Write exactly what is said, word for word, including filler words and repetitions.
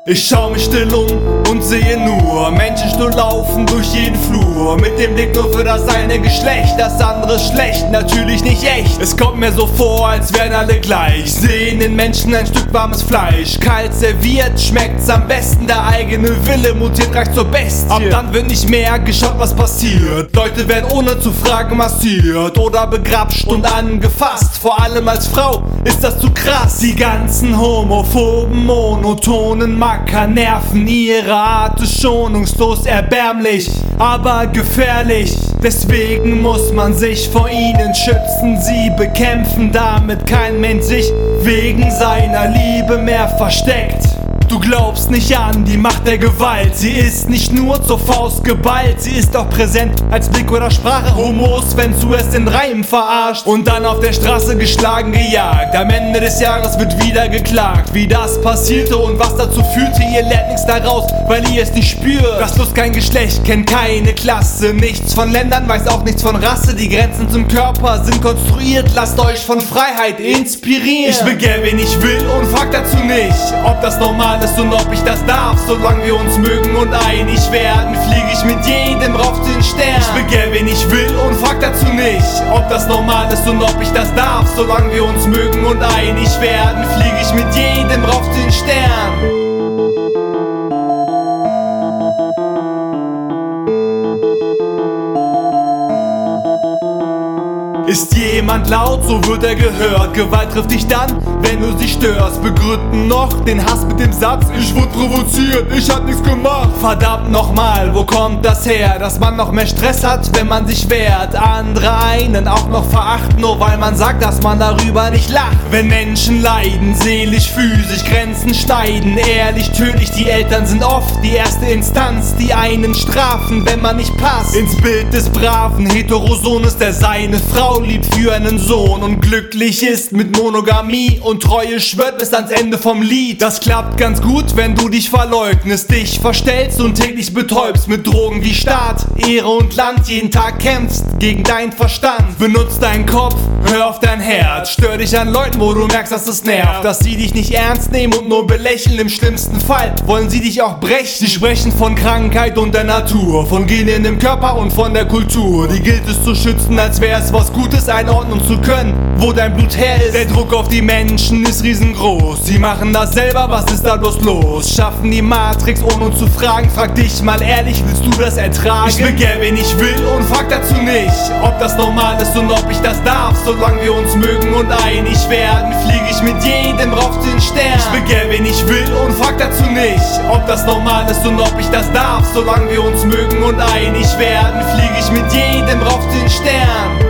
Ich schau mich still um und sehe nur Menschen stumm laufen durch jeden Flur, mit dem Blick nur für das eine Geschlecht, das andere ist schlecht, natürlich nicht echt. Es kommt mir so vor, als wären alle gleich, sehen in Menschen ein Stück warmes Fleisch, kalt serviert, schmeckt's am besten, der eigene Wille mutiert gleich zur Bestie. Ab dann wird nicht mehr geschaut, was passiert, Leute werden ohne zu fragen massiert oder begrapscht und angefasst, vor allem als Frau ist das zu krass. Die ganzen homophoben, monotonen Macker nerven, ihre Art ist schonungslos erbärmlich, aber gefährlich. Deswegen muss man sich vor ihnen schützen, sie bekämpfen, damit kein Mensch sich wegen seiner Liebe mehr versteckt. Du glaubst nicht an die Macht der Gewalt, sie ist nicht nur zur Faust geballt, sie ist auch präsent als Blick oder Sprache. Homos, wenn's du es in Reimen verarscht und dann auf der Straße geschlagen, gejagt. Am Ende des Jahres wird wieder geklagt, wie das passierte und was dazu führte. Ihr lernt nichts daraus, weil ihr es nicht spürt. Das Lust kein Geschlecht, kennt keine Klasse, nichts von Ländern, weiß auch nichts von Rasse. Die Grenzen zum Körper sind konstruiert, lasst euch von Freiheit inspirieren. Ich begehre, wen ich will und frag dazu nicht, ob das normal ist und ob ich das darf. Solange wir uns mögen und einig werden, fliege ich mit jedem rauf zu den Sternen. Ich begehre, wen ich will und frag dazu nicht, ob das normal ist und ob ich das darf. Solange wir uns mögen und einig werden, fliege ich mit jedem rauf zu den Sternen. Ist jemand laut, so wird er gehört. Gewalt trifft dich dann, wenn du sie störst. Begründen noch den Hass mit dem Satz: Ich wurde provoziert, ich hab nichts gemacht. Verdammt nochmal, wo kommt das her? Dass man noch mehr Stress hat, wenn man sich wehrt. Andere einen auch noch verachten, nur weil man sagt, dass man darüber nicht lacht. Wenn Menschen leiden, seelisch, physisch, Grenzen schneiden, ehrlich, tödlich, die Eltern sind oft die erste Instanz, die einen strafen, wenn man nicht passt ins Bild des braven Heterosohnes, der seine Frau liebt für einen Sohn und glücklich ist mit Monogamie und Treue schwört bis ans Ende vom Lied. Das klappt ganz gut, wenn du dich verleugnest, dich verstellst und täglich betäubst mit Drogen wie Staat, Ehre und Land, jeden Tag kämpfst gegen deinen Verstand. Benutzt deinen Kopf, hör auf dein Herz, stör dich an Leuten, wo du merkst, dass es nervt, dass sie dich nicht ernst nehmen und nur belächeln. Im schlimmsten Fall wollen sie dich auch brechen. Sie sprechen von Krankheit und der Natur, von Genen im Körper und von der Kultur. Die gilt es zu schützen, als wäre es was Gutes einordnen zu können, wo dein Blut her ist. Der Druck auf die Menschen ist riesengroß, sie machen das selber, was ist da bloß los? Schaffen die Matrix ohne uns zu fragen, frag dich mal ehrlich, willst du das ertragen? Ich begehre, wen ich will und frag dazu nicht, ob das normal ist und ob ich das darf. Solange wir uns mögen und einig werden, fliege ich mit jedem rauf zu den Sternen. Ich begehre, wen ich will und frag dazu nicht, ob das normal ist und ob ich das darf. Solange wir uns mögen und einig werden, fliege ich mit jedem rauf zu den Sternen.